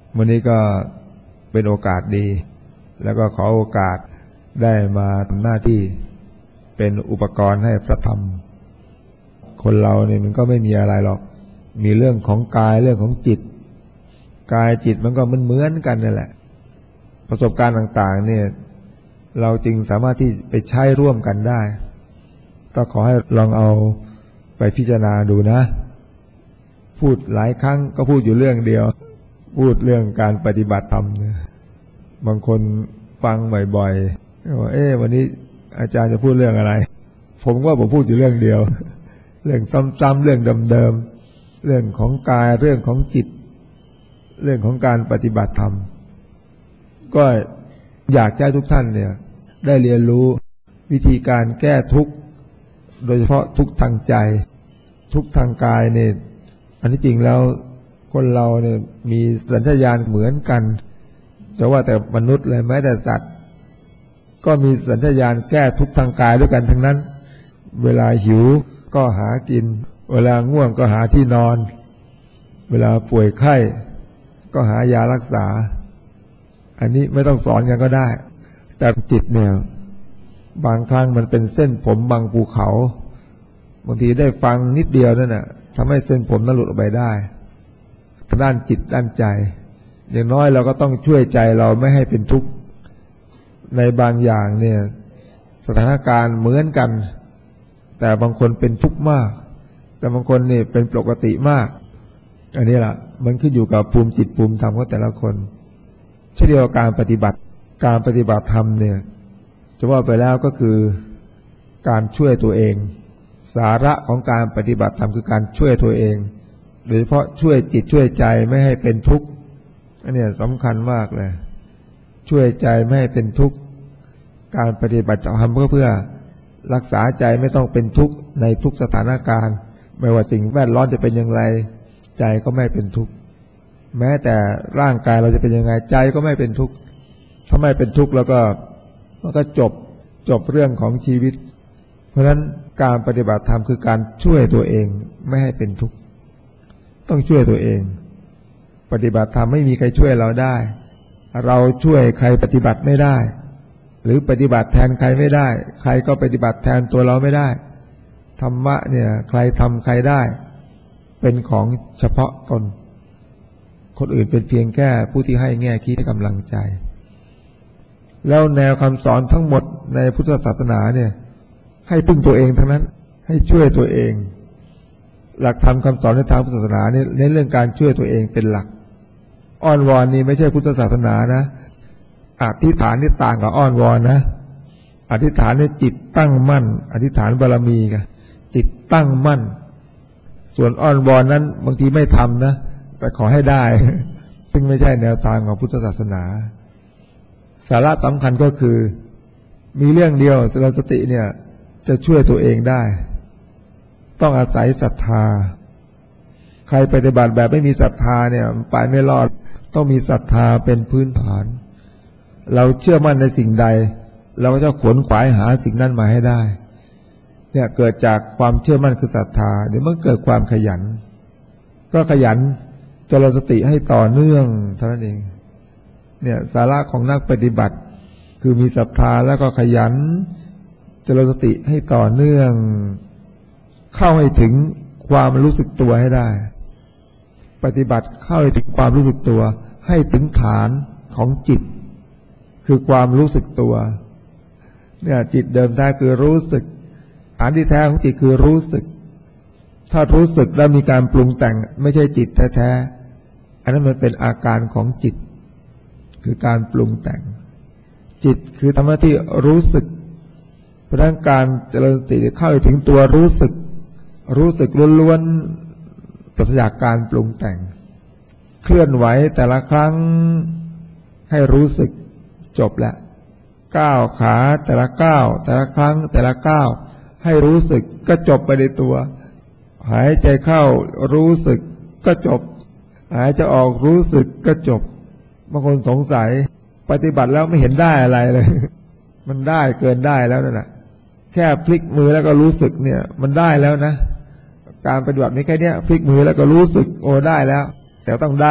วันนี้ก็เป็นโอกาสดีแล้วก็ขอโอกาสได้มาทำหน้าที่เป็นอุปกรณ์ให้พระธรรมคนเราเนี่ยมันก็ไม่มีอะไรหรอกมีเรื่องของกายเรื่องของจิตกายจิตมันก็เหมือนกันนั่นแหละประสบการณ์ต่างๆเนี่ยเราจึงสามารถที่ไปใช้ร่วมกันได้ก็ขอให้ลองเอาไปพิจารณาดูนะพูดหลายครั้งก็พูดอยู่เรื่องเดียวพูดเรื่องการปฏิบัติธรรมเนี่ยบางคนฟังบ่อยๆว่าวันนี้อาจารย์จะพูดเรื่องอะไรผมว่าผมพูดอยู่เรื่องเดียวเรื่องซ้ำๆเรื่องเดิมๆเรื่องของกายเรื่องของจิตเรื่องของการปฏิบัติธรรมก็อยากให้ทุกท่านเนี่ยได้เรียนรู้วิธีการแก้ทุกข์โดยเฉพาะทุกข์ทางใจทุกข์ทางกายเนี่ยอันที่จริงแล้วคนเราเนี่ยมีสัญชาตญาณเหมือนกันจะว่าแต่มนุษย์เลยแม้แต่สัตว์ก็มีสัญชาตญาณแก้ทุกข์ทางกายด้วยกันทั้งนั้นเวลาหิวก็หากินเวลาง่วงก็หาที่นอนเวลาป่วยไข้ก็หายารักษาอันนี้ไม่ต้องสอนกันก็ได้แต่จิตเนี่ยบางครั้งมันเป็นเส้นผมบางภูเขาบางทีได้ฟังนิดเดียวนั่นน่ะทำให้เส้นผมนั้นหลุดออกไปได้ด้านจิตด้านใจอย่างน้อยเราก็ต้องช่วยใจเราไม่ให้เป็นทุกข์ในบางอย่างเนี่ยสถานการณ์เหมือนกันแต่บางคนเป็นทุกข์มากแต่บางคนนี่เป็นปกติมากอันนี้ล่ะมันขึ้นอยู่กับภูมิจิตภูมิธรรมของแต่ละคนเช่นเดียวกับการปฏิบัติธรรมเนี่ยจะว่าไปแล้วก็คือการช่วยตัวเองสาระของการปฏิบัติธรรมคือการช่วยตัวเองโดยเฉพาะช่วยจิตช่วยใจไม่ให้เป็นทุกข์อันนี้สำคัญมากเลยช่วยใจไม่ให้เป็นทุกข์การปฏิบัติธรรมเพื่อรักษาใจไม่ต้องเป็นทุกข์ในทุกสถานการณ์ไม่ว่าสิ่งแวดล้อมจะเป็นอย่างไรใจก็ไม่เป็นทุกข์แม้แต่ร่างกายเราจะเป็นยังไงใจก็ไม่เป็นทุกข์ถ้าไม่เป็นทุกข์แล้วก็มันก็จบเรื่องของชีวิตเพราะฉะนั้นการปฏิบัติธรรมคือการช่วยตัวเองไม่ให้เป็นทุกข์ต้องช่วยตัวเองปฏิบัติธรรมไม่มีใครช่วยเราได้เราช่วยใครปฏิบัติไม่ได้หรือปฏิบัติแทนใครไม่ได้ใครก็ปฏิบัติแทนตัวเราไม่ได้ธรรมะเนี่ยใครทำใครได้เป็นของเฉพาะตนคนอื่นเป็นเพียงแค่ผู้ที่ให้แง่คิดให้กำลังใจแล้วแนวคำสอนทั้งหมดในพุทธศาสนาเนี่ยให้พึ่งตัวเองทั้งนั้นให้ช่วยตัวเองหลักธรรมคำสอนในทางพุทธศาสนาเนี่ยในเรื่องการช่วยตัวเองเป็นหลักอ้อนวอนนี่ไม่ใช่พุทธศาสนานะอธิษฐานนี่ต่างกับอ้อนวอนนะอธิษฐานนี่จิตตั้งมั่นอธิษฐานบารมีกันจิตตั้งมั่นส่วนอ้อนวอนนั้นบางทีไม่ทำนะแต่ขอให้ได้ซึ่งไม่ใช่แนวทางของพุทธศาสนาสาระสำคัญก็คือมีเรื่องเดียวสติเนี่ยจะช่วยตัวเองได้ต้องอาศัยศรัทธาใครปฏิบัติแบบไม่มีศรัทธาเนี่ยไปไม่รอดต้องมีศรัทธาเป็นพื้นฐานเราเชื่อมั่นในสิ่งใดเราก็จะขวนขวายหาสิ่งนั้นมาให้ได้เนี่ยเกิดจากความเชื่อมั่นคือศรัทธาเดี๋ยวมันเกิดความขยันก็ขยันเจริญสติให้ต่อเนื่องเท่านั้นเองเนี่ยสาระของนักปฏิบัติคือมีศรัทธาแล้วก็ขยันเจริญสติให้ต่อเนื่องเข้าให้ถึงความรู้สึกตัวให้ได้ปฏิบัติเข้าให้ถึงความรู้สึกตัวให้ถึงฐานของจิตคือความรู้สึกตัวเนี่ยจิตเดิมแท้คือรู้สึกฐานที่แท้ของจิตคือรู้สึกถ้ารู้สึกแล้วมีการปรุงแต่งไม่ใช่จิตแท้ๆอันนั้นมันเป็นอาการของจิตคือการปรุงแต่งจิตคือทำหน้าที่รู้สึกเพราะฉะนั้นการเจริญสติเข้าถึงตัวรู้สึกล้วนๆปราศจากการปรุงแต่งเคลื่อนไหวแต่ละครั้งให้รู้สึกจบแล้วก้าวขาแต่ละก้าวแต่ละครั้งแต่ละก้าวให้รู้สึกก็จบไปในตัวหายใจเข้ารู้สึกก็จบหายใจออกรู้สึกก็จบบางคนสงสัยปฏิบัติแล้วไม่เห็นได้อะไรเลยมันได้เกินได้แล้วนั่นแหละแค่พลิกมือแล้วก็รู้สึกเนี่ยมันได้แล้วนะการปฏิบัติไม่แค่เนี้ยพลิกมือแล้วก็รู้สึกโอ้ได้แล้วแต่ต้องได้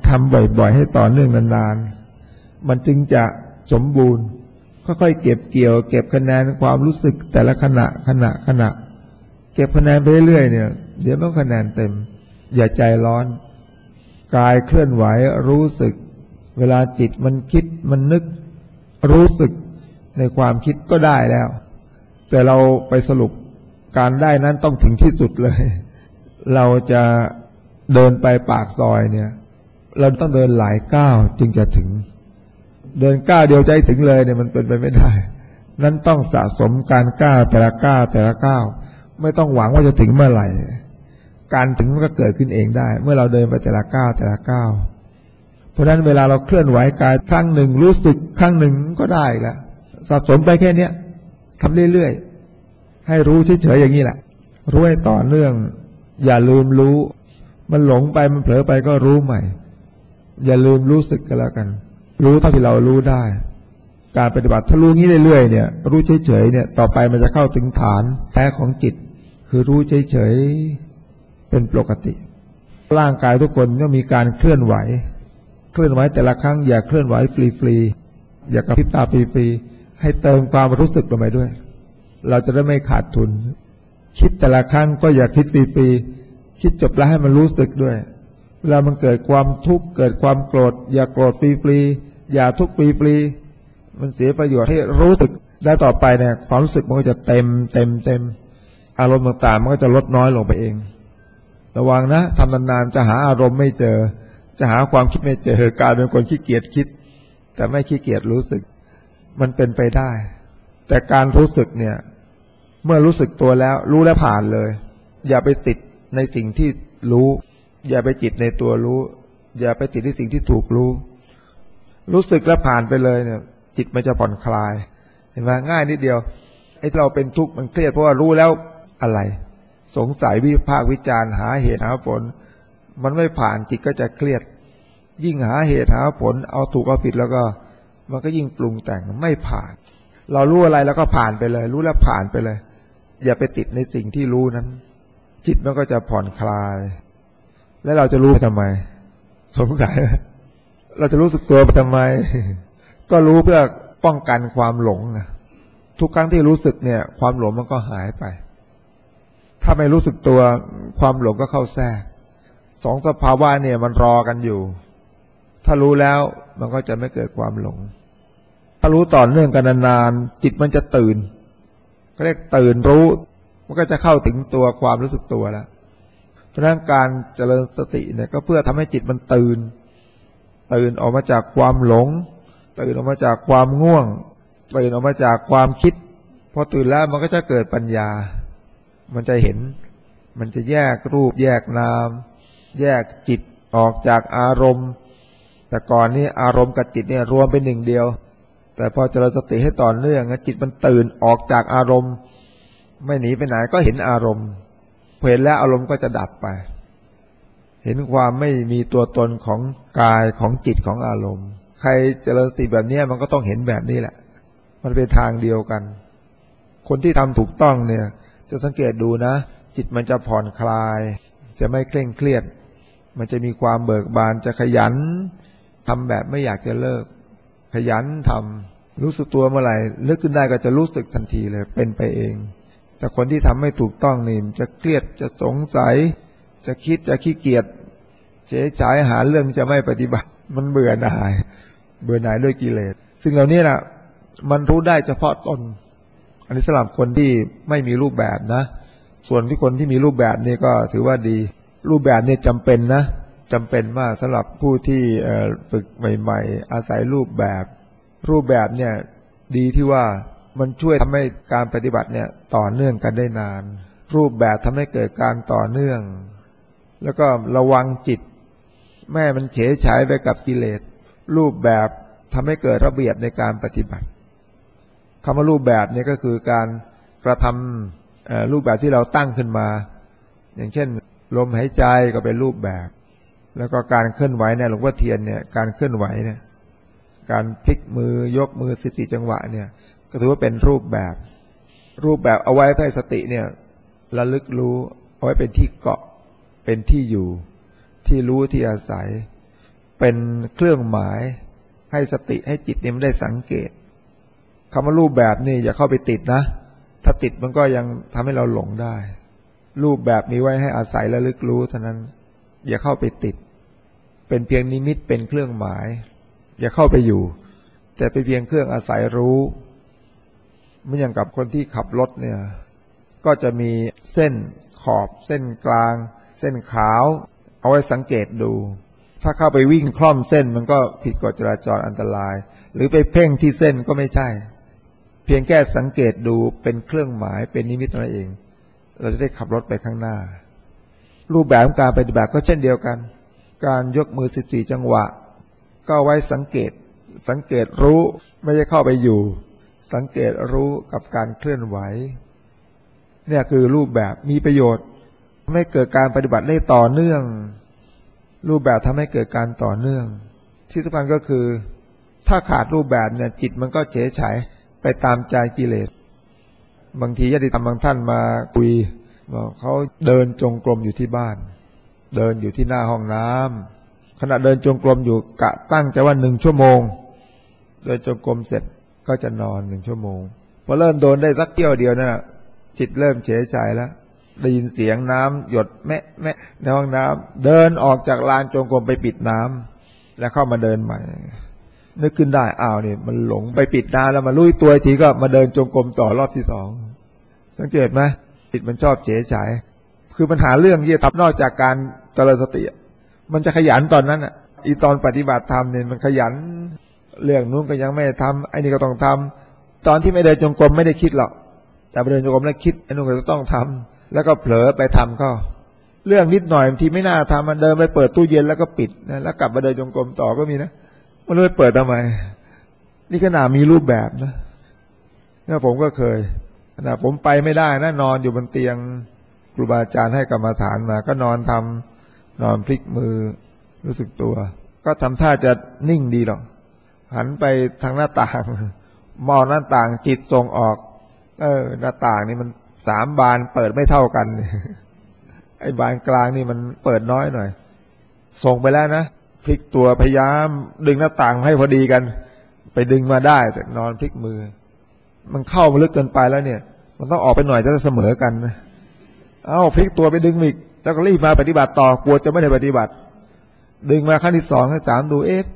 ทำบ่อยๆให้ต่อเนื่องนานๆมันจึงจะสมบูรณ์ค่อยๆเก็บเกี่ยวเก็บคะแนนความรู้สึกแต่ละขณะเก็บคะแนนไปเรื่อยๆเนี่ยเดี๋ยวมันคะแนนเต็มอย่าใจร้อนกายเคลื่อนไหวรู้สึกเวลาจิตมันคิดมันนึกรู้สึกในความคิดก็ได้แล้วแต่เราไปสรุปการได้นั้นต้องถึงที่สุดเลยเราจะเดินไปปากซอยเนี่ยเราต้องเดินหลายก้าวจึงจะถึงเดินก้าวเดียวใจถึงเลยเนี่ยมันเป็นไปไม่ได้นั้นต้องสะสมการก้าวแต่ละก้าวไม่ต้องหวังว่าจะถึงเมื่อไหร่การถึงมันก็เกิดขึ้นเองได้เมื่อเราเดินไปแต่ละก้าวเพราะฉะนั้นเวลาเราเคลื่อนไหวกายครั้งหนึ่งรู้สึกครั้งหนึ่งก็ได้แล้วสะสมไปแค่นี้ทำเรื่อยๆให้รู้เฉยๆอย่างนี้แหละรู้ให้ต่อเนื่องอย่าลืมรู้มันหลงไปมันเผลอไปก็รู้ใหม่อย่าลืมรู้สึกกันแล้วกันรู้เท่าที่เรารู้ได้การปฏิบัติถ้ารู้งี้เรื่อยๆเนี่ยรู้เฉยๆเนี่ยต่อไปมันจะเข้าถึงฐานแท้ของจิตคือรู้เฉยๆเป็นปกติร่างกายทุกคนก็มีการเคลื่อนไหวแต่ละครั้งอย่าเคลื่อนไหวฟรีๆอย่ากระพริบตาฟรีๆให้เติมความรู้สึกลงไปด้วยเราจะได้ไม่ขาดทุนคิดแต่ละครั้งก็อย่าคิดฟรีๆคิดจบแล้วให้มันรู้สึกด้วยเวลามันเกิดความทุกข์เกิดความโกรธอย่าโกรธฟรีๆอย่าทุกข์ฟรีๆมันเสียประโยชน์ให้รู้สึกได้ต่อไปเนี่ยความรู้สึกมันก็จะเต็มอารมณ์ต่างๆมันก็จะลดน้อยลงไปเองระวังนะทำนานๆจะหาอารมณ์ไม่เจอจะหาความคิดไม่เจอกลายเป็นคนขี้เกียจคิดแต่ไม่ขี้เกียจรู้สึกมันเป็นไปได้แต่การรู้สึกเนี่ยเมื่อรู้สึกตัวแล้วรู้แล้วผ่านเลยอย่าไปติดในสิ่งที่รู้อย่าไปจิตในตัวรู้อย่าไปติดในสิ่งที่ถูกรู้สึกแล้วผ่านไปเลยเนี่ยจิตมันจะผ่อนคลายเห็นไหมง่ายนิดเดียวไอ้ที่เราเป็นทุกข์มันเครียดเพราะว่ารู้แล้วอะไรสงสัยวิพากษ์วิจารณ์หาเหตุหาผลมันไม่ผ่านจิตก็จะเครียดยิ่งหาเหตุหาผลเอาถูกเอาผิดแล้วก็มันก็ยิ่งปรุงแต่งไม่ผ่านเรารู้อะไรแล้วก็ผ่านไปเลยรู้แล้วผ่านไปเลยอย่าไปติดในสิ่งที่รู้นั้นจิตมันก็จะผ่อนคลายแล้วเราจะรู้ทำไมสงสัยเราจะรู้สึกตัวไปทำไมก็รู้เพื่อป้องกันความหลงทุกครั้งที่รู้สึกเนี่ยความหลงมันก็หายไปถ้าไม่รู้สึกตัวความหลงก็เข้าแทรกสองสภาวะเนี่ยมันรอกันอยู่ถ้ารู้แล้วมันก็จะไม่เกิดความหลงถ้ารู้ต่อเนื่องกันนานๆจิตมันจะตื่นเขาเรียกตื่นรู้มันก็จะเข้าถึงตัวความรู้สึกตัวแล้วเพราะฉะนั้นการเจริญสติเนี่ยก็เพื่อทำให้จิตมันตื่นออกมาจากความหลงตื่นออกมาจากความง่วงตื่นออกมาจากความคิดพอตื่นแล้วมันก็จะเกิดปัญญามันจะเห็นมันจะแยกรูปแยกนามแยกจิตออกจากอารมณ์แต่ก่อนนี้อารมณ์กับจิตเนี่ยรวมเป็นหนึ่งเดียวแต่พอเจริญสติให้ต่อเนื่องจิตมันตื่นออกจากอารมณ์ไม่หนีไปไหนก็เห็นอารมณ์พอเห็นแล้วอารมณ์ก็จะดับไปเห็นความไม่มีตัวตนของกายของจิตของอารมณ์ใครเจริญสติแบบนี้มันก็ต้องเห็นแบบนี้แหละมันเป็นทางเดียวกันคนที่ทำถูกต้องเนี่ยจะสังเกตดูนะจิตมันจะผ่อนคลายจะไม่เคร่งเครียดมันจะมีความเบิกบานจะขยันทำแบบไม่อยากจะเลิกขยันทำรู้สึกตัวเมื่อไหร่นึกขึ้นได้ก็จะรู้สึกทันทีเลยเป็นไปเองแต่คนที่ทำไม่ถูกต้องนี่จะเครียดจะสงสัยจะคิดจะขี้เกียจเฉยฉายหาเรื่องจะไม่ปฏิบัติมันเบื่อหน่ายด้วยกิเลสซึ่งเหล่านี้นะมันรู้ได้เฉพาะตนอันนี้สำหรับคนที่ไม่มีรูปแบบนะส่วนที่คนที่มีรูปแบบนี่ก็ถือว่าดีรูปแบบนี่จำเป็นนะจำเป็นมากสำหรับผู้ที่ฝึกใหม่ๆอาศัยรูปแบบเนี่ยดีที่ว่ามันช่วยทำให้การปฏิบัติเนี่ยต่อเนื่องกันได้นานรูปแบบทำให้เกิดการต่อเนื่องแล้วก็ระวังจิตแม่มันเฉยฉายไปกับกิเลสรูปแบบทำให้เกิดระเบียบในการปฏิบัติคำว่ารูปแบบนี่ก็คือการกระทำรูปแบบที่เราตั้งขึ้นมาอย่างเช่นลมหายใจก็เป็นรูปแบบแล้วก็การเคลื่อนไหวเนี่ยหลวงพ่อเทียนเนี่ยการเคลื่อนไหวเนี่ยการพลิกมือยกมือ14จังหวะเนี่ยก็ถือว่าเป็นรูปแบบเอาไว้ให้สติเนี่ยระลึกรู้เอาไว้เป็นที่เกาะเป็นที่อยู่ที่รู้ที่อาศัยเป็นเครื่องหมายให้สติให้จิตเนี่ยมันได้สังเกตคำว่ารูปแบบนี่อย่าเข้าไปติดนะถ้าติดมันก็ยังทำให้เราหลงได้รูปแบบมีไว้ให้อาศัยระลึกรู้เท่านั้นอย่าเข้าไปติดเป็นเพียงนิมิตเป็นเครื่องหมายอย่าเข้าไปอยู่แต่เป็นเพียงเครื่องอาศัยรู้ไม่อย่างกับคนที่ขับรถเนี่ยก็จะมีเส้นขอบเส้นกลางเส้นขาวเอาไว้สังเกตดูถ้าเข้าไปวิ่งคล่อมเส้นมันก็ผิดกฎจราจรอันตรายหรือไปเพ่งที่เส้นก็ไม่ใช่เพียงแค่สังเกตดูเป็นเครื่องหมายเป็นนิมิตนั่นเองเราจะได้ขับรถไปข้างหน้ารูปแบบของการปฏิบัติก็เช่นเดียวกันการยกมือ14จังหวะก็ไว้สังเกตรู้ไม่ใช่เข้าไปอยู่สังเกตรู้กับการเคลื่อนไหวเนี่ยคือรูปแบบมีประโยชน์ทำให้เกิดการปฏิบัติได้ต่อเนื่องรูปแบบทำให้เกิดการต่อเนื่องที่สำคัญก็คือถ้าขาดรูปแบบเนี่ยจิตมันก็เฉยเฉยไปตามใจกิเลสบางทีญาติธรรมบางท่านมาคุยบอกเขาเดินจงกรมอยู่ที่บ้านเดินอยู่ที่หน้าห้องน้ำขณะเดินจงกรมอยู่กะตั้งใจว่า1 ชั่วโมงเดินจงกรมเสร็จก็จะนอน1 ชั่วโมงพอเริ่มโดนได้สักเที่ยวเดียวนะจิตเริ่มเฉยเฉยแล้วได้ยินเสียงน้ำหยดแมะแมะในห้องน้ำเดินออกจากลานจงกรมไปปิดน้ำแล้วเข้ามาเดินใหม่นึกขึ้นได้อ้าวนี่มันหลงไปปิดน้ำแล้วมาลุยตัวทีก็มาเดินจงกรมต่อรอบที่2สังเกตไหมจิตมันชอบเฉยเฉยคือปัญหาเรื่องที่จะทำนอกจากการเจริญสติมันจะขยันตอนนั้นอ่ะอีตอนปฏิบัติธรรมเนี่ยมันขยันเรื่องนู้นก็ยังไม่ทำไอ้นี่ก็ต้องทำตอนที่ไม่เดินจงกรมไม่ได้คิดหรอกแต่ไปเดินจงกรมแล้วคิดไอ้นู้นก็ต้องทำแล้วก็เผลอไปทำก็เรื่องนิดหน่อยบางทีไม่น่าทำมันเดินไปเปิดตู้เย็นแล้วก็ปิดนะแล้วกลับมาเดินจงกรมต่อก็มีนะมันเลยเปิดทำไมนี่ขนาดมีรูปแบบนะเนี่ยผมก็เคยขนาดผมไปไม่ได้นะนอนอยู่บนเตียงครูบาอาจารย์ให้กรรมฐานมาก็นอนพลิกมือรู้สึกตัวก็ทำท่าจะนิ่งดีหรอกหันไปทางหน้าต่างมองหน้าต่างจิตส่งออกหน้าต่างนี่มัน3 บานเปิดไม่เท่ากันไอ้บานกลางนี่มันเปิดน้อยหน่อยส่งไปแล้วนะพลิกตัวพยายามดึงหน้าต่างให้พอดีกันไปดึงมาได้แต่นอนพลิกมือมันเข้ามาลึกเกินไปแล้วเนี่ยมันต้องออกไปหน่อยจะเสมอกันนะพลิกตัวไปดึงอีกแล้วก็รีบมาปฏิบัติต่อกลัวจะไม่ได้ปฏิบัติดึงมาขั้นที่2ขั้น3ดู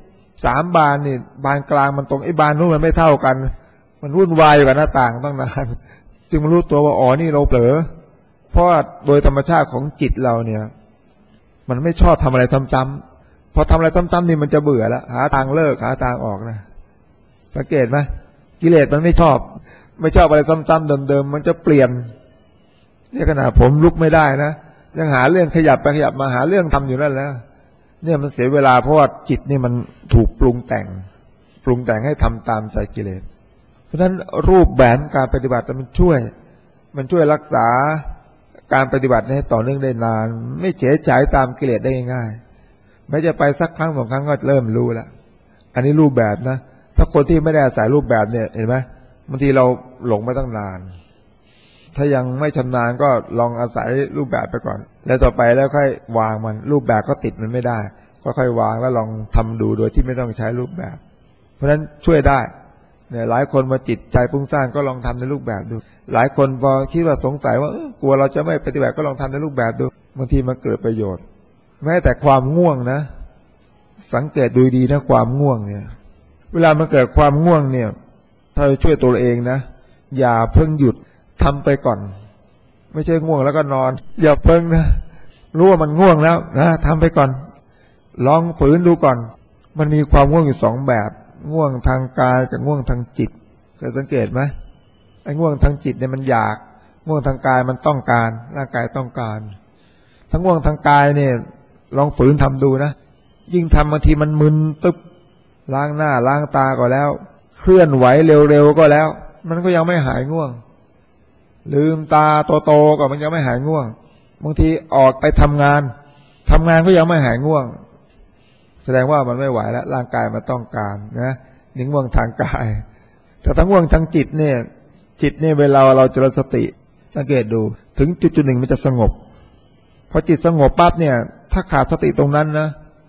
3 บานนี่บานกลางมันตรงไอ้บานนู้นมันไม่เท่ากันมันวุ่นวายอยู่กับหน้าต่างต้องนานจึงมารู้ตัวว่าอ๋อนี่เราเผลอเพราะโดยธรรมชาติของจิตเราเนี่ยมันไม่ชอบทำอะไรซ้ำๆพอทำอะไรซ้ำๆนี่มันจะเบื่อแล้วหาทางเลิกหาทางออกนะสังเกตไหมกิเลสมันไม่ชอบอะไรซ้ำๆเดิมๆมันจะเปลี่ยนนี่ขนาดผมลุกไม่ได้นะยังหาเรื่องขยับไปขยับมาหาเรื่องทำอยู่นั่นแล้วเนี่ยมันเสียเวลาเพราะว่าจิตนี่มันถูกปรุงแต่งให้ทำตามใจกิเลสเพราะฉะนั้นรูปแบบการปฏิบัติมันช่วยรักษาการปฏิบัติให้ต่อเนื่องได้นานไม่เฉยฉายตามกิเลสได้ง่ายๆไม่จะไปสักครั้ง2 ครั้งก็เริ่มรู้แล้วอันนี้รูปแบบนะถ้าคนที่ไม่ได้อาศัยรูปแบบเนี่ยเห็นไหมบางทีเราหลงมาตั้งนานถ้ายังไม่ชำนาญก็ลองอาศัยรูปแบบไปก่อนแล้วต่อไปแล้วค่อยวางมันรูปแบบก็ติดมันไม่ได้ค่อยๆวางแล้วลองทำดูโดยที่ไม่ต้องใช้รูปแบบเพราะฉะนั้นช่วยได้เนี่ยหลายคนมาจิตใจฟุ้งซ่านก็ลองทำในรูปแบบดูหลายคนพอคิดว่าสงสัยว่ากลัวเราจะไม่ปฏิบัติก็ลองทำในรูปแบบดูบางทีมันเกิดประโยชน์แม้แต่ความง่วงนะสังเกตดูดีนะความง่วงเนี่ยเวลามันเกิดความง่วงเนี่ยถ้าช่วยตัวเองนะอย่าเพิ่งหยุดทำไปก่อนไม่ใช่ง่วงแล้วก็นอนอย่าเพิ่งนะรู้ว่ามันง่วงแล้วนะทำไปก่อนลองฝืนดูก่อนมันมีความง่วงอยู่2 แบบง่วงทางกายกับง่วงทางจิตเคยสังเกตไหมไอ้ง่วงทางจิตเนี่ยมันอยากง่วงทางกายมันต้องการร่างกายต้องการทั้งง่วงทางกายเนี่ยลองฝืนทำดูนะยิ่งทำบางทีมันมึนตึ๊บล้างหน้าล้างตาก็แล้วเคลื่อนไหวเร็วๆก็แล้วมันก็ยังไม่หายง่วงลืมตาโตๆก็มันยังไม่หายง่วงบางทีออกไปทำงานก็ยังไม่หายง่วงแสดงว่ามันไม่ไหวแล้วร่างกายมันต้องการนะนี่ง่วงทางกายแต่ทั้งง่วงทางจิตเนี่ยเวลาเราเจริญสติสังเกตดูถึงจุดๆหนึ่งมันจะสงบพอจิตสงบปั๊บเนี่ยถ้าขาดสติตรงนั้นนะ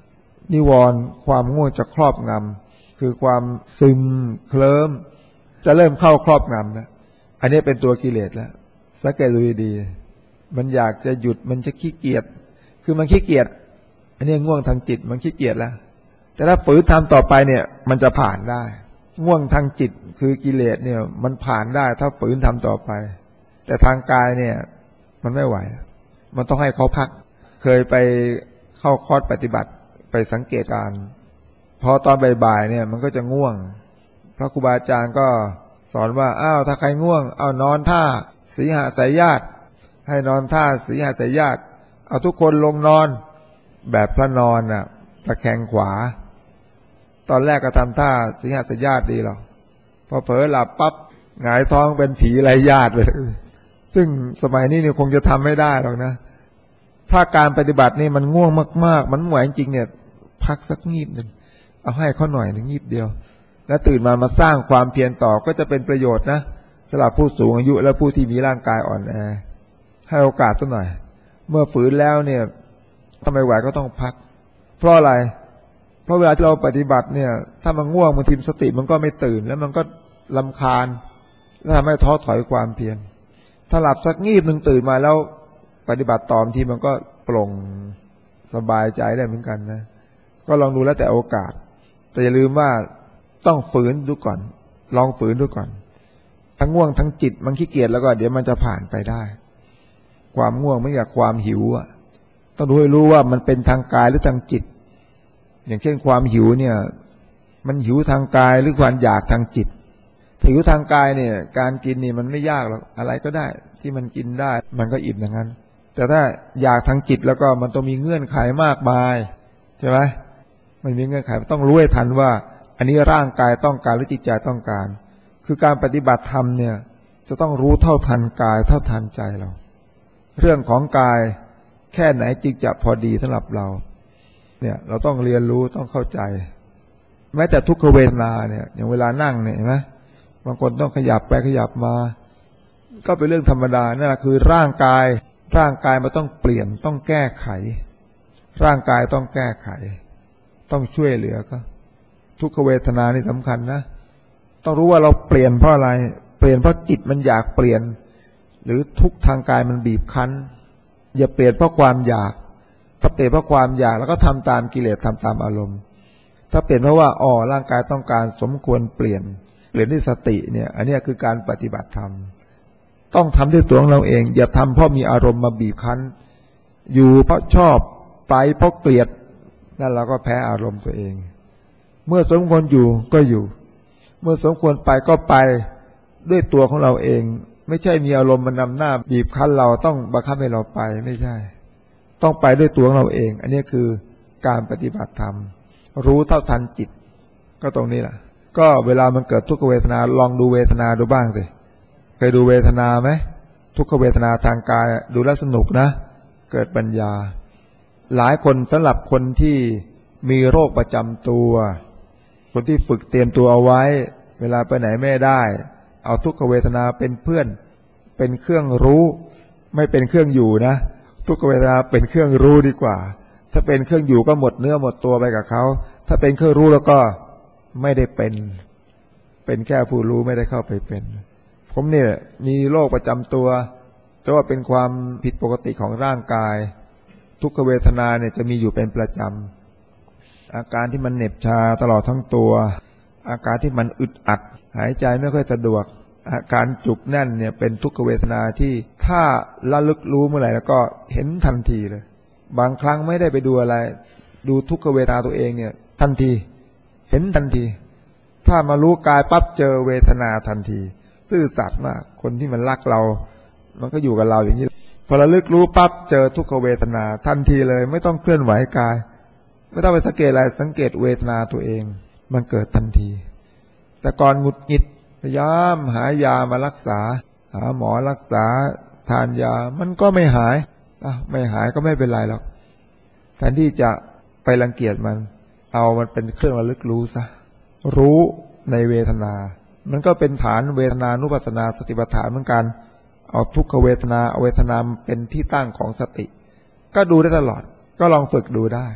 นิวรณ์ความง่วงจะครอบงำคือความซึมเคลิ้มจะเริ่มเข้าครอบงำนะอันนี้เป็นตัวกิเลสแล้วสังเกตดูดีๆมันอยากจะหยุดมันจะขี้เกียจคือมันขี้เกียจอันนี้ง่วงทางจิตมันขี้เกียจแล้วแต่ถ้าฝืนทำต่อไปเนี่ยมันจะผ่านได้ง่วงทางจิตคือกิเลสเนี่ยมันผ่านได้ถ้าฝืนทำต่อไปแต่ทางกายเนี่ยมันไม่ไหวมันต้องให้เขาพักเคยไปเข้าคอร์สปฏิบัติไปสังเกตการพอตอนบ่ายๆเนี่ยมันก็จะง่วงพระครูบาอาจารย์ก็สอนว่าอ้าวถ้าใครง่วงเอานอนท่าสีหสายญาติให้นอนท่าสีหสายญาติเอาทุกคนลงนอนแบบพระนอนน่ะตะแคงขวาตอนแรกก็ทำท่าสีหสายญาติดีหรอกพอเผลอหลับปั๊บหงายท้องเป็นผีไร้ญาติเลยซึ่งสมัยนี้เนี่ยคงจะทำไม่ได้หรอกนะถ้าการปฏิบัตินี่มันง่วงมากๆมันหวจริงเนี่ยพักสักงีบหนึ่งเอาให้เขาหน่อยหนึ่งงีบเดียวแล้วตื่นมาสร้างความเพียรต่อก็จะเป็นประโยชน์นะสำหรับผู้สูงอายุและผู้ที่มีร่างกายอ่อนแอให้โอกาสสักหน่อยเมื่อฝืนแล้วเนี่ยถ้าไม่ไหวก็ต้องพักเพราะอะไรเพราะเวลาที่เราปฏิบัติเนี่ยถ้ามันง่วงบางทีสติมันก็ไม่ตื่นแล้วมันก็รำคาญและทำให้ท้อถอยความเพียรถ้าหลับสักงีบหนึ่งตื่นมาแล้วปฏิบัติต่อทีมันก็ปลงสบายใจได้เหมือนกันนะก็ลองดูแล้วแต่โอกาสแต่อย่าลืมว่าต้องฝืนดูก่อนลองฝืนดูก่อนทั้งง่วงทั้งจิตมันขี้เกียจแล้วก็เดี๋ยวมันจะผ่านไปได้ความง่วงไม่กับความหิวอ่ะต้องดูให้รู้ว่ามันเป็นทางกายหรือทางจิตอย่างเช่นความหิวเนี่ยมันหิวทางกายหรือความอยากทางจิตถ้าหิวทางกายเนี่ยการกินนี่มันไม่ยากหรอกอะไรก็ได้ที่มันกินได้มันก็อิ่มอย่างนั้นแต่ถ้าอยากทางจิตแล้วก็มันต้องมีเงื่อนไขมากมายใช่ไหมมันมีเงื่อนไขต้องรู้ให้ทันว่าอันนี้ร่างกายต้องการหรือจิตใจต้องการคือการปฏิบัติธรรมเนี่ยจะต้องรู้เท่าทันกายเท่าทันใจเราเรื่องของกายแค่ไหนจึงจะพอดีสำหรับเราเนี่ยเราต้องเรียนรู้ต้องเข้าใจแม้แต่ทุกขเวทนาเนี่ยอย่างเวลานั่งเนี่ยเห็นไหมบางคนต้องขยับไปขยับมาก็เป็นเรื่องธรรมดานั่นแหละคือร่างกายมันต้องเปลี่ยนต้องแก้ไขร่างกายต้องแก้ไขต้องช่วยเหลือก็ทุกขเวทนานี่สำคัญนะต้องรู้ว่าเราเปลี่ยนเพราะอะไรเปลี่ยนเพราะจิตมันอยากเปลี่ยนหรือทุกทางกายมันบีบคั้นอย่าเปลี่ยนเพราะความอยากถ้าเปลี่ยนเพราะความอยากแล้วก็ทำตามกิเลสทำตามอารมณ์ถ้าเปลี่ยนเพราะว่าร่างกายต้องการสมควรเปลี่ยนด้วยสติเนี่ยอันนี้คือการปฏิบัติธรรมต้องทำด้วยตัวของเราเองอย่าทำเพราะมีอารมณ์มาบีบคั้นอยู่เพราะชอบไปเพราะเกลียดนั่นเราก็แพ้อารมณ์ตัวเองเมื่อสมควรอยู่ก็อยู่เมื่อสมควรไปก็ไปด้วยตัวของเราเองไม่ใช่มีอารมณ์มันนำหน้าบีบคั้นเราต้องบังคับให้เราไปไม่ใช่ต้องไปด้วยตัวของเราเองอันนี้คือการปฏิบัติธรรมรู้เท่าทันจิตก็ตรงนี้แหละก็เวลามันเกิดทุกขเวทนาลองดูเวทนาดูบ้างสิเคยดูเวทนาไหมทุกขเวทนาทางกายดูแล้วสนุกนะเกิดปัญญาหลายคนสำหรับคนที่มีโรคประจำตัวคนที่ฝึกเตรียมตัวเอาไว้เวลาไปไหนไม่ได้เอาทุกขเวทนาเป็นเพื่อนเป็นเครื่องรู้ไม่เป็นเครื่องอยู่นะทุกขเวทนาเป็นเครื่องรู้ดีกว่าถ้าเป็นเครื่องอยู่ก็หมดเนื้อหมดตัวไปกับเขาถ้าเป็นเครื่องรู้แล้วก็ไม่ได้เป็นแค่ผู้รู้ไม่ได้เข้าไปเป็นผมเนี่ยมีโรคประจำตัวแต่ว่าเป็นความผิดปกติของร่างกายทุกขเวทนาเนี่ยจะมีอยู่เป็นประจำอาการที่มันเหน็บชาตลอดทั้งตัวอาการที่มันอึดอัดหายใจไม่ค่อยสะดวกอาการจุกแน่นเนี่ยเป็นทุกขเวทนาที่ถ้าระลึกรู้เมื่อไหร่แล้วก็เห็นทันทีเลยบางครั้งไม่ได้ไปดูอะไรดูทุกขเวทนาตัวเองเนี่ยทันทีเห็นทันทีถ้ามารู้กายปั๊บเจอเวทนาทันทีซื่อสัตย์มากคนที่มันรักเรามันก็อยู่กับเราอย่างนี้พอระลึกรู้ปั๊บเจอทุกขเวทนาทันทีเลยไม่ต้องเคลื่อนไหวกายไม่ต้องไปสังเกตอะไรสังเกตเวทนาตัวเองมันเกิดทันทีแต่ก่อนหงุดหงิดพยายามหายามารักษาหาหมอรักษาทานยามันก็ไม่หายไม่หายก็ไม่เป็นไรหรอกแทนที่จะไปรังเกียจมันเอามันเป็นเครื่องระลึกรู้ซะรู้ในเวทนามันก็เป็นฐานเวทนานุปัสสนาสติปัฏฐานเหมือนกันเอาทุกขเวทนาเอาเวทนาเป็นที่ตั้งของสติก็ดูได้ตลอดก็ลองฝึกดูได้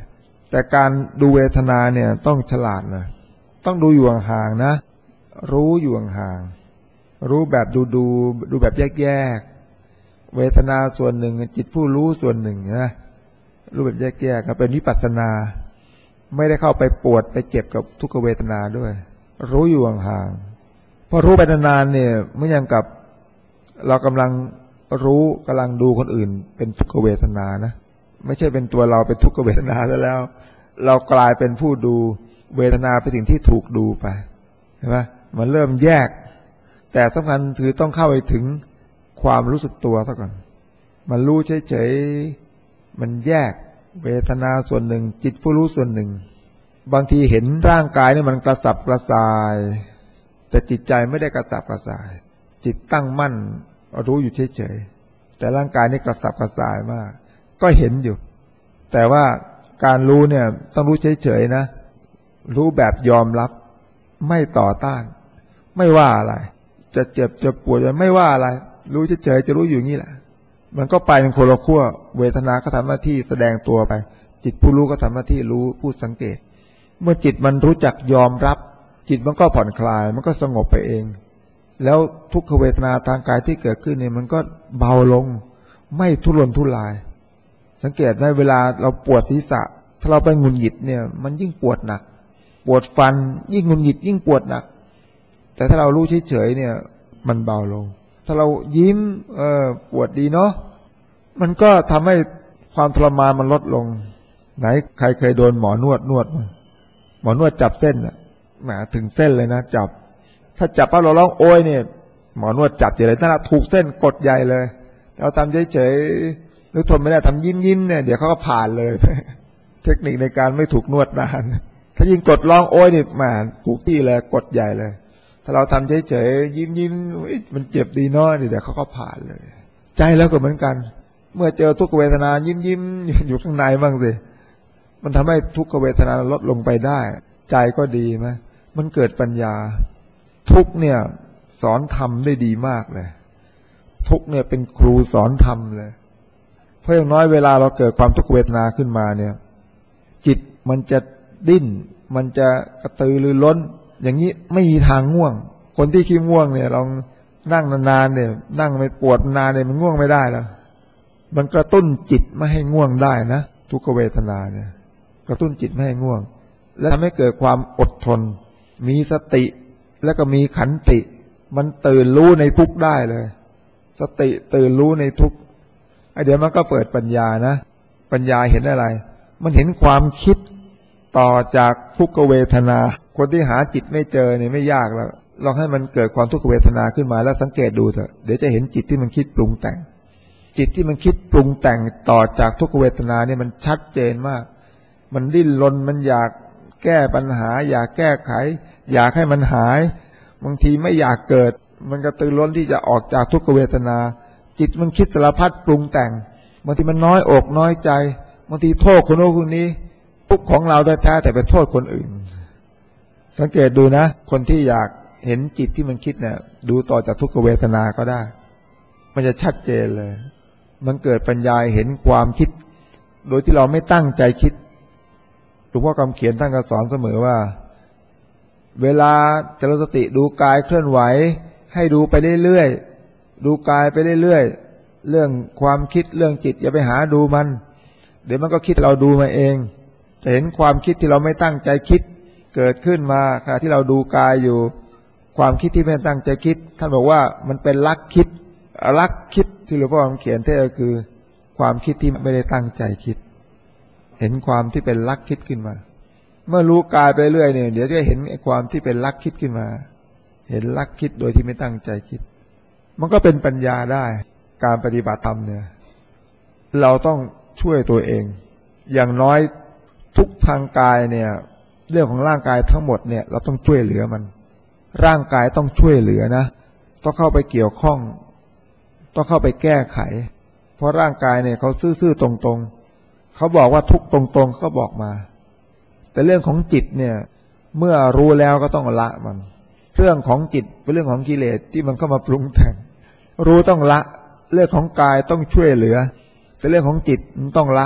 แต่การดูเวทนาเนี่ยต้องฉลาดนะต้องดูอยู่ห่างๆนะรู้อยู่ห่างๆรู้แบบดูแบบแยกๆเวทนาส่วนหนึ่งจิตผู้รู้ส่วนหนึ่งนะรู้แบบแยกๆเป็นวิปัสสนาไม่ได้เข้าไปปวดไปเจ็บกับทุกขเวทนาด้วยรู้อยู่ห่างๆพอรู้ไปนานๆเนี่ยไม่ยังกับเรากำลังดูคนอื่นเป็นทุกขเวทนานะไม่ใช่เป็นตัวเราเป็นทุกขเวทนาซะแล้วเรากลายเป็นผู้ดูเวทนาเป็นสิ่งที่ถูกดูไปเห็นไหมมันเริ่มแยกแต่สำคัญคือต้องเข้าไปถึงความรู้สึกตัวซะก่อนมันรู้เฉยๆมันแยกเวทนาส่วนหนึ่งจิตผู้รู้ส่วนหนึ่งบางทีเห็นร่างกายนี่มันกระสับกระส่ายแต่จิตใจไม่ได้กระสับกระส่ายจิตตั้งมั่นรู้อยู่เฉยๆแต่ร่างกายนี่กระสับกระส่ายมากก็เห็นอยู่แต่ว่าการรู้เนี่ยต้องรู้เฉยๆนะรู้แบบยอมรับไม่ต่อต้านไม่ว่าอะไรจะเจ็บจะปวดไม่ว่าอะไรรู้เฉยๆจะรู้อยู่อย่างนี้แหละมันก็ไปเป็นคนละขั้วเวทนาก็ทำหน้าที่แสดงตัวไปจิตผู้รู้ก็ทำหน้าที่รู้ผู้สังเกตเมื่อจิตมันรู้จักยอมรับจิตมันก็ผ่อนคลายมันก็สงบไปเองแล้วทุกขเวทนาทางกายที่เกิดขึ้นเนี่ยมันก็เบาลงไม่ทุรนทุรายสังเกตได้เวลาเราปวดศีรษะถ้าเราไปหงุดหงิดเนี่ยมันยิ่งปวดหนักปวดฟันยิ่งหงุดหงิดยิ่งปวดหนักแต่ถ้าเรารู้เฉยๆเนี่ยมันเบาลงถ้าเรายิ้มปวดดีเนาะมันก็ทำให้ความทรมานมันลดลงไหนใครเคยโดนหมอนวดหมอนวดจับเส้นน่ะแหมถึงเส้นเลยนะจับถ้าจับปั๊บเราร้องโอยเนี่ยหมอนวดจับเลยถ้าถูกเส้นกดใหญ่เลยเราทำเฉยๆหรือทนไม่ได้ทำยิ้มเนี่ยเดี๋ยวเขาก็ผ่านเลย เทคนิคในการไม่ถูกนวดนานถ้ายิ่งกดร้องโอยนี่แหมถูกที่เลยกดใหญ่เลยถ้าเราทำเฉยๆยิ้มมันเจ็บดีน้อยเดี๋ยวเขาก็ผ่านเลยใจแล้วก็เหมือนกันเมื่อเจอทุกขเวทนายิ้มอยู่ข้างในบ้างสิมันทำให้ทุกขเวทนาลดลงไปได้ใจก็ดีไหมมันเกิดปัญญาทุกเนี่ยสอนธรรมได้ดีมากเลยทุกเนี่ยเป็นครูสอนธรรมเลยเพราะอย่างน้อยเวลาเราเกิดความทุกขเวทนาขึ้นมาเนี่ยจิตมันจะดิ้นมันจะกระตือรือร้นอย่างนี้ไม่มีทางง่วงคนที่ขี้ง่วงเนี่ยลองนั่งนานๆเนี่ยนั่งไม่ปวดนานเนี่ยมันง่วงไม่ได้แล้วมันกระตุ้นจิตไม่ให้ง่วงได้นะทุกขเวทนาเนี่ยกระตุ้นจิตไม่ให้ง่วงและทำให้เกิดความอดทนมีสติแล้วก็มีขันติมันตื่นรู้ในทุกได้เลยสติตื่นรู้ในทุกเดี๋ยวมันก็เปิดปัญญานะปัญญาเห็นอะไรมันเห็นความคิดต่อจากทุกขเวทนาคนที่หาจิตไม่เจอเนี่ยไม่ยากแล้วลองให้มันเกิดความทุกขเวทนาขึ้นมาแล้วสังเกตดูเถอะเดี๋ยวจะเห็นจิตที่มันคิดปรุงแต่งจิตที่มันคิดปรุงแต่งต่อจากทุกขเวทนาเนี่ยมันชัดเจนมากมันดิ้นรนมันอยากแก้ปัญหาอยากแก้ไขอยากให้มันหายบางทีไม่อยากเกิดมันกระตือร้นที่จะออกจากทุกขเวทนาจิตมันคิดสารพัดปรุงแต่งบางทีมันน้อยอกน้อยใจบางทีโทษคนโน้นคนนี้ทุกของเราแท้ๆแต่ไปโทษคนอื่นสังเกตดูนะคนที่อยากเห็นจิตที่มันคิดเนี่ยดูต่อจากทุกขเวทนาก็ได้มันจะชัดเจนเลยมันเกิดปัญญาเห็นความคิดโดยที่เราไม่ตั้งใจคิดหลวงพ่อคำเขียนท่านก็สอนเสมอว่าเวลาเจริญสติดูกายเคลื่อนไหวให้ดูไปเรื่อยๆดูกายไปเรื่อยๆเรื่องความคิดเรื่องจิตอย่าไปหาดูมันเดี๋ยวมันก็คิดเราดูมาเองจะเห็นความคิดที่เราไม่ตั้งใจคิดเกิดขึ้นมาขณะที่เราดูกายอยู่ความคิดที่ไม่ตั้งใจคิดท่านบอกว่ามันเป็นลักคิดที่หลวงพ่อเขียนเท่ก็คือความคิดที่ไม่ได้ตั้งใจคิดเห็นความที่เป็นลักคิดขึ้นมาเมื่อรู้กายไปเรื่อยเนี่ยเดี๋ยวจะเห็นความที่เป็นลักคิดขึ้นมาเห็นลักคิดโดยที่ไม่ตั้งใจคิดมันก็เป็นปัญญาได้การปฏิบัติธรรมเนี่ยเราต้องช่วยตัวเองอย่างน้อยทุกทางกายเนี่ยเรื่องของร่างกายทั้งหมดเนี่ยเราต้องช่วยเหลือมันร่างกายต้องช่วยเหลือนะต้องเข้าไปเกี่ยวข้องต้องเข้าไปแก้ไขเพราะร่างกายเนี่ยเขาซื่อๆตรงๆเขาบอกว่าทุกตรงๆเขาบอกมาแต่เรื่องของจิตเนี่ยเมื่อรู้แล้วก็ต้องละมันเรื่องของจิตเป็นเรื่องของกิเลสที่มันเข้ามาปรุงแต่งรู้ต้องละเรื่องของกายต้องช่วยเหลือแต่เรื่องของจิตมันต้องละ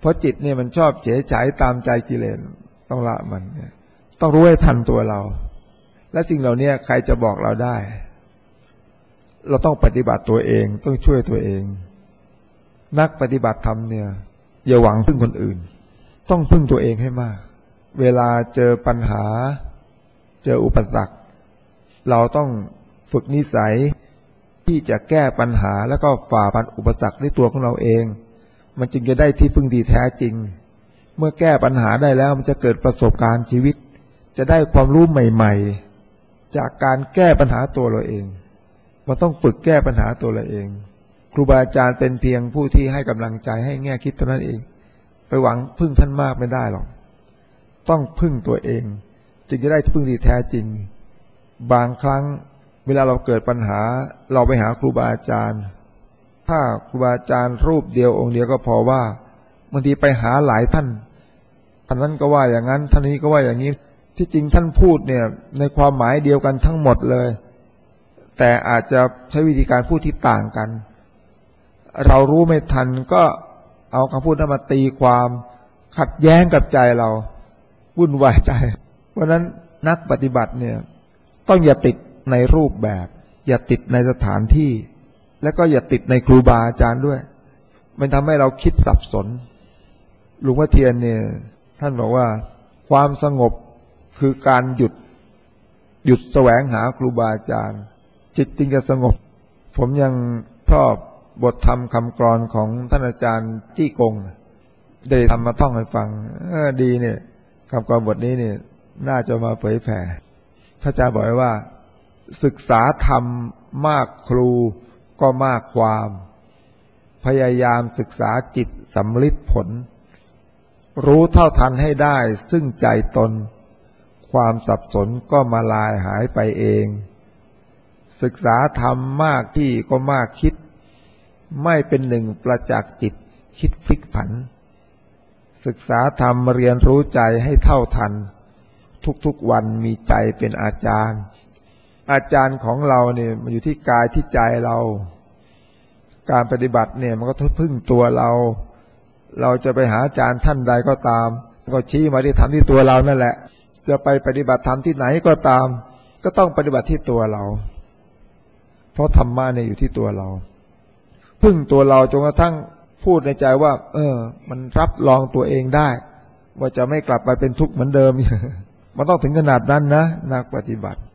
ราะจิตเนี่ยมันชอบเฉยฉายตามใจกิเลสต้องละมันต้องรู้ให้ทันตัวเราและสิ่งเหล่านี้ใครจะบอกเราได้เราต้องปฏิบัติตัวเองต้องช่วยตัวเองนักปฏิบัติธรรมเนี่ยอย่าหวังพึ่งคนอื่นต้องพึ่งตัวเองให้มากเวลาเจอปัญหาเจออุปสรรคเราต้องฝึกนิสัยที่จะแก้ปัญหาแล้วก็ฝ่าฟันอุปสรรคด้วยตัวของเราเองมันจึงจะได้ที่พึ่งดีแท้จริงเมื่อแก้ปัญหาได้แล้วมันจะเกิดประสบการณ์ชีวิตจะได้ความรู้ใหม่ๆจากการแก้ปัญหาตัวเราเองมันต้องฝึกแก้ปัญหาตัวเราเองครูบาอาจารย์เป็นเพียงผู้ที่ให้กำลังใจให้แง่คิดเท่านั้นเองไปหวังพึ่งท่านมากไม่ได้หรอกต้องพึ่งตัวเองจึงจะได้พึ่งดีแท้จริงบางครั้งเวลาเราเกิดปัญหาเราไปหาครูบาอาจารย์ถ้าครูบาอาจารย์รูปเดียวองค์เดียวก็พอว่าบางทีไปหาหลายท่านท่านนั้นก็ว่าอย่างนั้นท่านนี้ก็ว่าอย่างนี้ที่จริงท่านพูดเนี่ยในความหมายเดียวกันทั้งหมดเลยแต่อาจจะใช้วิธีการพูดที่ต่างกันเรารู้ไม่ทันก็เอาคำพูดนั้นมาตีความขัดแย้งกับใจเราวุ่นวายใจเพราะนั้นนักปฏิบัติเนี่ยต้องอย่าติดในรูปแบบอย่าติดในสถานที่แล้วก็อย่าติดในครูบาอาจารย์ด้วยมันทำให้เราคิดสับสนหลวงพ่อเทียนเนี่ยท่านบอกว่าความสงบคือการหยุดแสวงหาครูบาอาจารย์จิตจึงจะสงบผมยังชอบบทธรรมคำกลอนของท่านอาจารย์จี้กงได้ทำมาท่องให้ฟังดีเนี่ยคำกลอนบทนี้เนี่ยน่าจะมาเผยแผ่พระอาจารย์บอกไว้ว่าศึกษาธรรมมากครูก็มากความพยายามศึกษาจิตสำลิดผลรู้เท่าทันให้ได้ซึ่งใจตนความสับสนก็มาลายหายไปเองศึกษาธรรมมากที่ก็มากคิดไม่เป็นหนึ่งประจักษ์จิตคิดพลิกผันศึกษาธรรมเรียนรู้ใจให้เท่าทันทุกๆวันมีใจเป็นอาจารย์อาจารย์ของเราเนี่ยมันอยู่ที่กายที่ใจเราการปฏิบัติเนี่ยมันก็พึ่งตัวเราจะไปหาอาจารย์ท่านใดก็ตามก็ชี้มาที่ธรรมที่ตัวเรานั่นแหละจะไปปฏิบัติธรรมที่ไหนก็ตามก็ต้องปฏิบัติที่ตัวเราเพราะธรรมะเนี่ยอยู่ที่ตัวเราพึ่งตัวเราจนกระทั่งพูดในใจว่ามันรับรองตัวเองได้ว่าจะไม่กลับไปเป็นทุกข์เหมือนเดิมมันต้องถึงขนาดนั้นนะนักปฏิบัติ